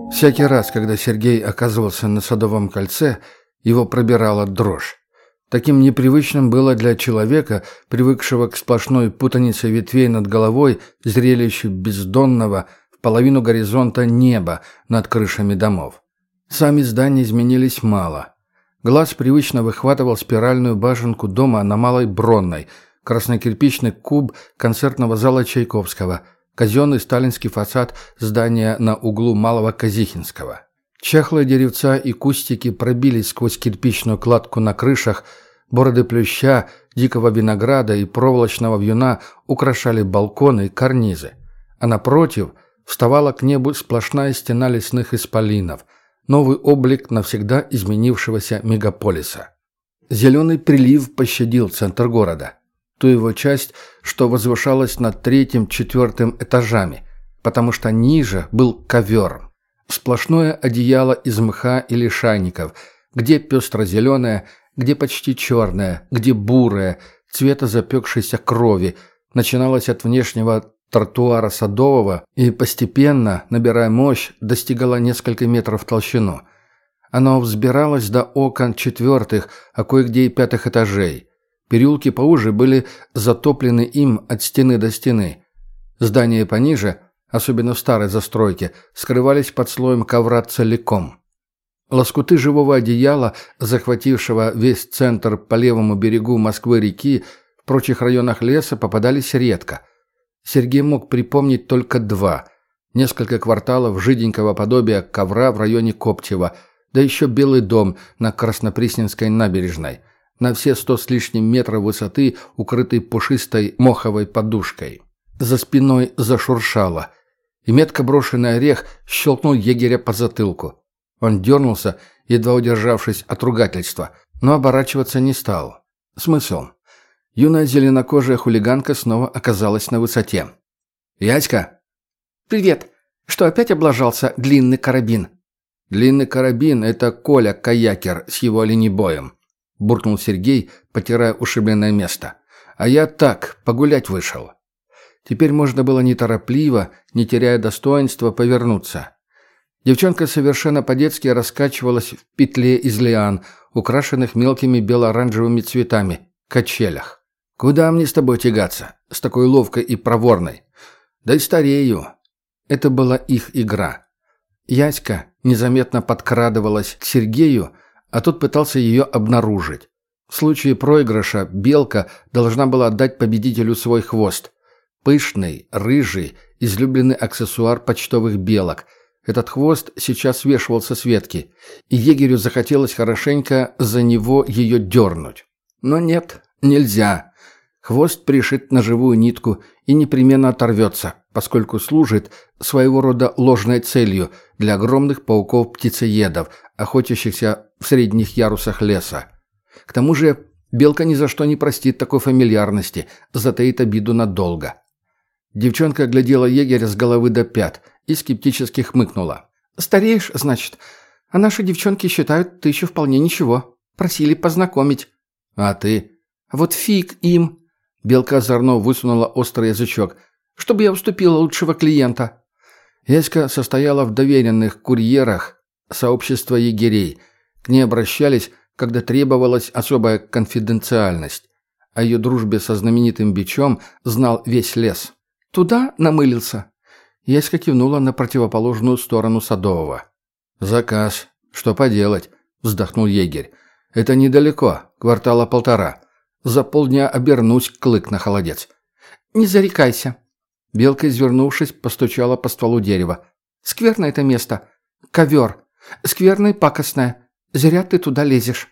Всякий раз, когда Сергей оказывался на Садовом кольце, его пробирала дрожь. Таким непривычным было для человека, привыкшего к сплошной путанице ветвей над головой, зрелищу бездонного, в половину горизонта неба над крышами домов. Сами здания изменились мало. Глаз привычно выхватывал спиральную башенку дома на Малой Бронной, краснокирпичный куб концертного зала Чайковского, казенный сталинский фасад здания на углу Малого Казихинского. Чахлые деревца и кустики пробились сквозь кирпичную кладку на крышах, бороды плюща, дикого винограда и проволочного вьюна украшали балконы и карнизы. А напротив вставала к небу сплошная стена лесных исполинов, новый облик навсегда изменившегося мегаполиса. Зеленый прилив пощадил центр города, ту его часть, что возвышалась над третьим-четвертым этажами, потому что ниже был ковер. Сплошное одеяло из мха или шайников, где пестро-зеленое, где почти черное, где бурое, цвета запекшейся крови, начиналось от внешнего тротуара Садового и постепенно, набирая мощь, достигало несколько метров в толщину. Оно взбиралось до окон четвертых, а кое-где и пятых этажей. Переулки поуже были затоплены им от стены до стены. Здания пониже, особенно в старой застройке, скрывались под слоем ковра целиком. Лоскуты живого одеяла, захватившего весь центр по левому берегу Москвы-реки, в прочих районах леса попадались редко. Сергей мог припомнить только два. Несколько кварталов жиденького подобия ковра в районе Коптева, да еще Белый дом на Краснопресненской набережной, на все 100 с лишним метров высоты, укрытый пушистой моховой подушкой. За спиной зашуршало, и метко брошенный орех щелкнул егеря по затылку. Он дернулся, едва удержавшись от ругательства, но оборачиваться не стал. Смысл? Юная зеленокожая хулиганка снова оказалась на высоте. «Ядька!» «Привет! Что, опять облажался длинный карабин?» «Длинный карабин — это Коля Каякер с его оленебоем», — буркнул Сергей, потирая ушибленное место. «А я так, погулять вышел». Теперь можно было неторопливо, не теряя достоинства, повернуться. Девчонка совершенно по-детски раскачивалась в петле из лиан, украшенных мелкими бело-оранжевыми цветами, качелях. «Куда мне с тобой тягаться? С такой ловкой и проворной? Да и старею». Это была их игра. Яська незаметно подкрадывалась к Сергею, а тот пытался ее обнаружить. В случае проигрыша белка должна была отдать победителю свой хвост. Пышный, рыжий, излюбленный аксессуар почтовых белок. Этот хвост сейчас свешивался с ветки, и егерю захотелось хорошенько за него ее дернуть. Но нет, нельзя. Хвост пришит на живую нитку и непременно оторвется, поскольку служит своего рода ложной целью для огромных пауков-птицеедов, охотящихся в средних ярусах леса. К тому же белка ни за что не простит такой фамильярности, затаит обиду надолго. Девчонка глядела егеря с головы до пят и скептически хмыкнула. «Стареешь, значит? А наши девчонки считают, ты еще вполне ничего. Просили познакомить». «А ты?» «Вот фиг им!» Белка озорно высунула острый язычок. «Чтобы я уступила лучшего клиента». Яська состояла в доверенных курьерах сообщества егерей. К ней обращались, когда требовалась особая конфиденциальность. О ее дружбе со знаменитым бичом знал весь лес. «Туда намылился?» Яська кивнула на противоположную сторону Садового. «Заказ. Что поделать?» — вздохнул егерь. «Это недалеко, квартала 1,5. За полдня обернусь, клык на холодец». «Не зарекайся». Белка, извернувшись, постучала по стволу дерева. «Скверное это место. Ковер. Скверное и пакостное. Зря ты туда лезешь».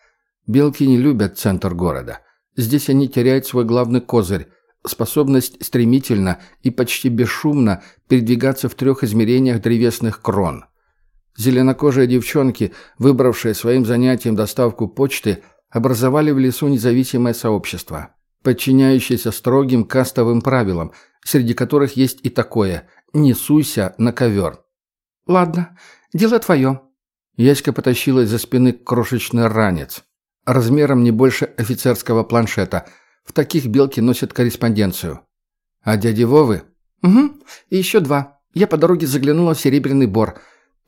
Белки не любят центр города. Здесь они теряют свой главный козырь — способность стремительно и почти бесшумно передвигаться в 3 измерениях древесных крон. Зеленокожие девчонки, выбравшие своим занятием доставку почты, образовали в лесу независимое сообщество, подчиняющееся строгим кастовым правилам, среди которых есть и такое «не суйся на ковер». «Ладно, дело твое». Яська потащила из-за спины крошечный ранец, размером не больше офицерского планшета. В таких белки носят корреспонденцию. «А дяди Вовы?» «Угу, и еще 2. Я по дороге заглянула в Серебряный Бор.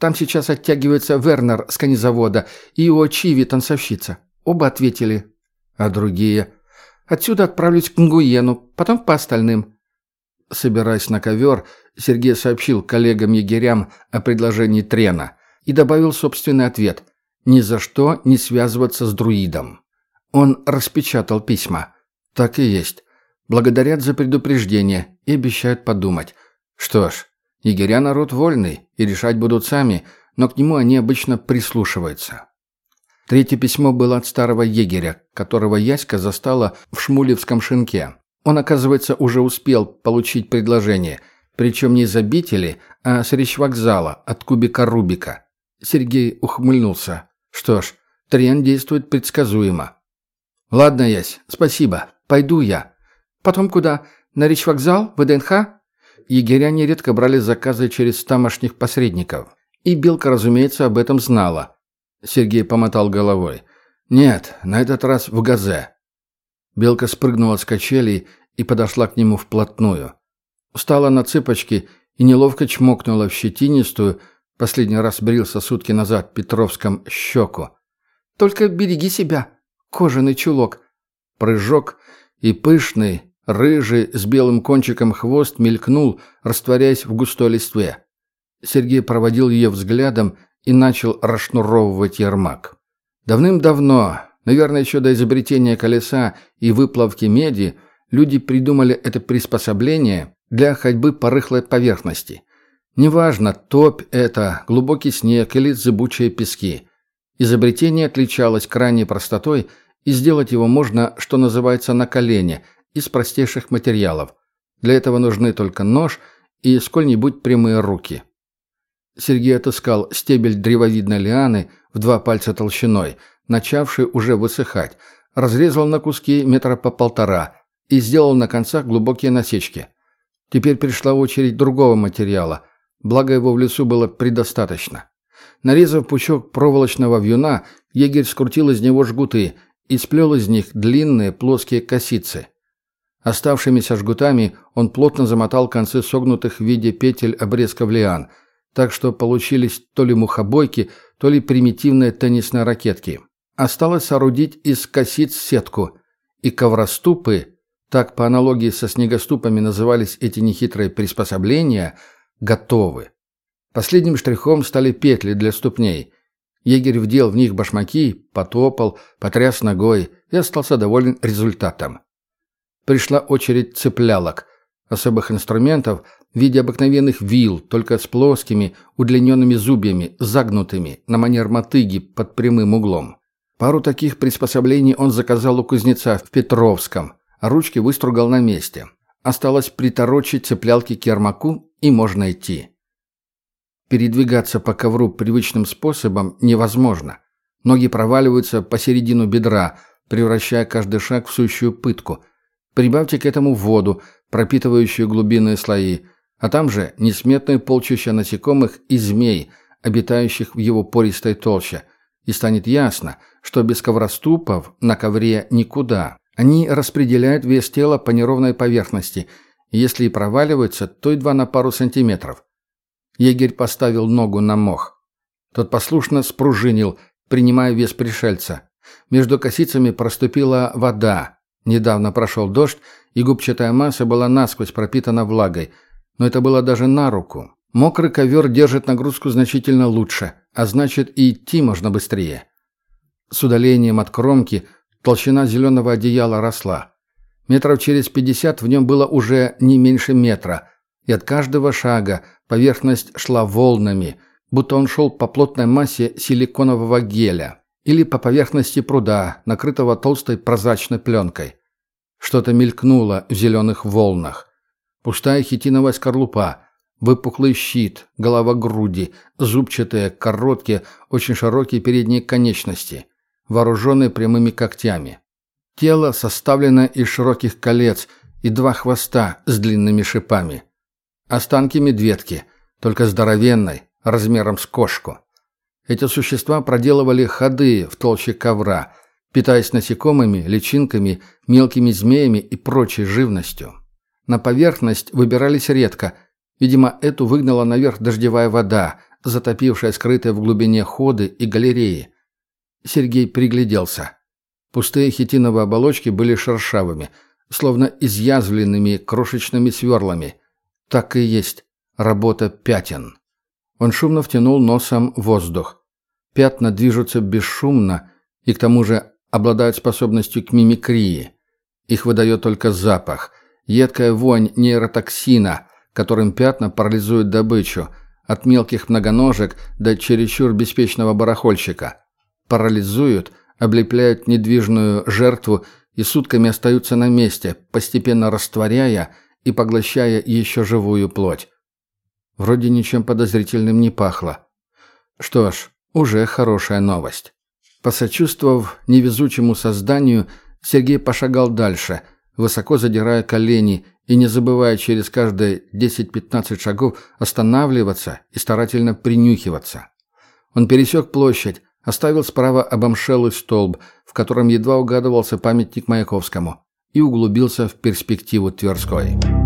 Там сейчас оттягивается Вернер с конезавода и Ио Чиви, танцовщица. Оба ответили. А другие? Отсюда отправлюсь к Нгуену, потом по остальным. Собираясь на ковер, Сергей сообщил коллегам-егерям о предложении Трена и добавил собственный ответ: ни за что не связываться с друидом. Он распечатал письма. Так и есть. Благодарят за предупреждение и обещают подумать. Что ж, егеря народ вольный, и решать будут сами, но к нему они обычно прислушиваются. Третье письмо было от старого егеря, которого Яська застала в Шмулевском шинке. Он, оказывается, уже успел получить предложение, причем не из обители, а с речвокзала, от кубика Рубика. Сергей ухмыльнулся. Что ж, Трен действует предсказуемо. «Ладно, Ясь, спасибо. Пойду я». «Потом куда? На речвокзал? В ДНХ?» Егеря нередко брали заказы через тамошних посредников. И Белка, разумеется, об этом знала. Сергей помотал головой. «Нет, на этот раз в Газе». Белка спрыгнула с качелей и подошла к нему вплотную. Встала на цыпочки и неловко чмокнула в щетинистую, последний раз брился сутки назад Петровском, щеку. «Только береги себя, кожаный чулок». Прыжок, и пышный, рыжий, с белым кончиком хвост мелькнул, растворяясь в густой листве. Сергей проводил ее взглядом и начал расшнуровывать ярмак. Давным-давно, наверное, еще до изобретения колеса и выплавки меди, люди придумали это приспособление для ходьбы по рыхлой поверхности. Неважно, топь это, глубокий снег или зыбучие пески. Изобретение отличалось крайней простотой, и сделать его можно, что называется, на колене, из простейших материалов. Для этого нужны только нож и сколь-нибудь прямые руки. Сергей отыскал стебель древовидной лианы в 2 пальца толщиной, начавший уже высыхать, разрезал на куски 1,5 метра и сделал на концах глубокие насечки. Теперь пришла очередь другого материала, благо его в лесу было предостаточно. Нарезав пучок проволочного вьюна, егерь скрутил из него жгуты и сплел из них длинные плоские косицы. Оставшимися жгутами он плотно замотал концы согнутых в виде петель обрезков лиан, так что получились то ли мухобойки, то ли примитивные теннисные ракетки. Осталось соорудить из косиц сетку, и ковроступы, так по аналогии со снегоступами назывались эти нехитрые приспособления, готовы. Последним штрихом стали петли для ступней. Егерь вдел в них башмаки, потопал, потряс ногой и остался доволен результатом. Пришла очередь цеплялок, особых инструментов в виде обыкновенных вил, только с плоскими, удлиненными зубьями, загнутыми, на манер мотыги под прямым углом. Пару таких приспособлений он заказал у кузнеца в Петровском, а ручки выстругал на месте. Осталось приторочить цеплялки к ярмаку, и можно идти. Передвигаться по ковру привычным способом невозможно. Ноги проваливаются посередину бедра, превращая каждый шаг в сущую пытку. Прибавьте к этому воду, пропитывающую глубинные слои, а там же несметные полчища насекомых и змей, обитающих в его пористой толще. И станет ясно, что без ковроступов на ковре никуда. Они распределяют вес тела по неровной поверхности, и если и проваливаются, то едва на пару сантиметров. Егерь поставил ногу на мох. Тот послушно спружинил, принимая вес пришельца. Между косицами проступила вода. Недавно прошел дождь, и губчатая масса была насквозь пропитана влагой. Но это было даже на руку. Мокрый ковер держит нагрузку значительно лучше, а значит и идти можно быстрее. С удалением от кромки толщина зеленого одеяла росла. Метров через 50 в нем было уже не меньше метра, и от каждого шага поверхность шла волнами, будто он шел по плотной массе силиконового геля или по поверхности пруда, накрытого толстой прозрачной пленкой. Что-то мелькнуло в зеленых волнах. Пустая хитиновая скорлупа, выпуклый щит, голова груди, зубчатые, короткие, очень широкие передние конечности, вооруженные прямыми когтями. Тело составлено из широких колец и 2 хвоста с длинными шипами. Останки медведки, только здоровенной, размером с кошку. Эти существа проделывали ходы в толще ковра, питаясь насекомыми, личинками, мелкими змеями и прочей живностью. На поверхность выбирались редко. Видимо, эту выгнала наверх дождевая вода, затопившая скрытые в глубине ходы и галереи. Сергей пригляделся. Пустые хитиновые оболочки были шершавыми, словно изъязвленными крошечными сверлами. Так и есть. Работа пятен. Он шумно втянул носом воздух. Пятна движутся бесшумно и к тому же обладают способностью к мимикрии. Их выдает только запах, едкая вонь нейротоксина, которым пятна парализуют добычу, от мелких многоножек до чересчур беспечного барахольщика. Парализуют, облепляют недвижную жертву и сутками остаются на месте, постепенно растворяя и поглощая еще живую плоть. Вроде ничем подозрительным не пахло. Что ж, уже хорошая новость. Посочувствовав невезучему созданию, Сергей пошагал дальше, высоко задирая колени и не забывая через каждые 10-15 шагов останавливаться и старательно принюхиваться. Он пересек площадь, оставил справа обомшелый столб, в котором едва угадывался памятник Маяковскому, и углубился в перспективу Тверской.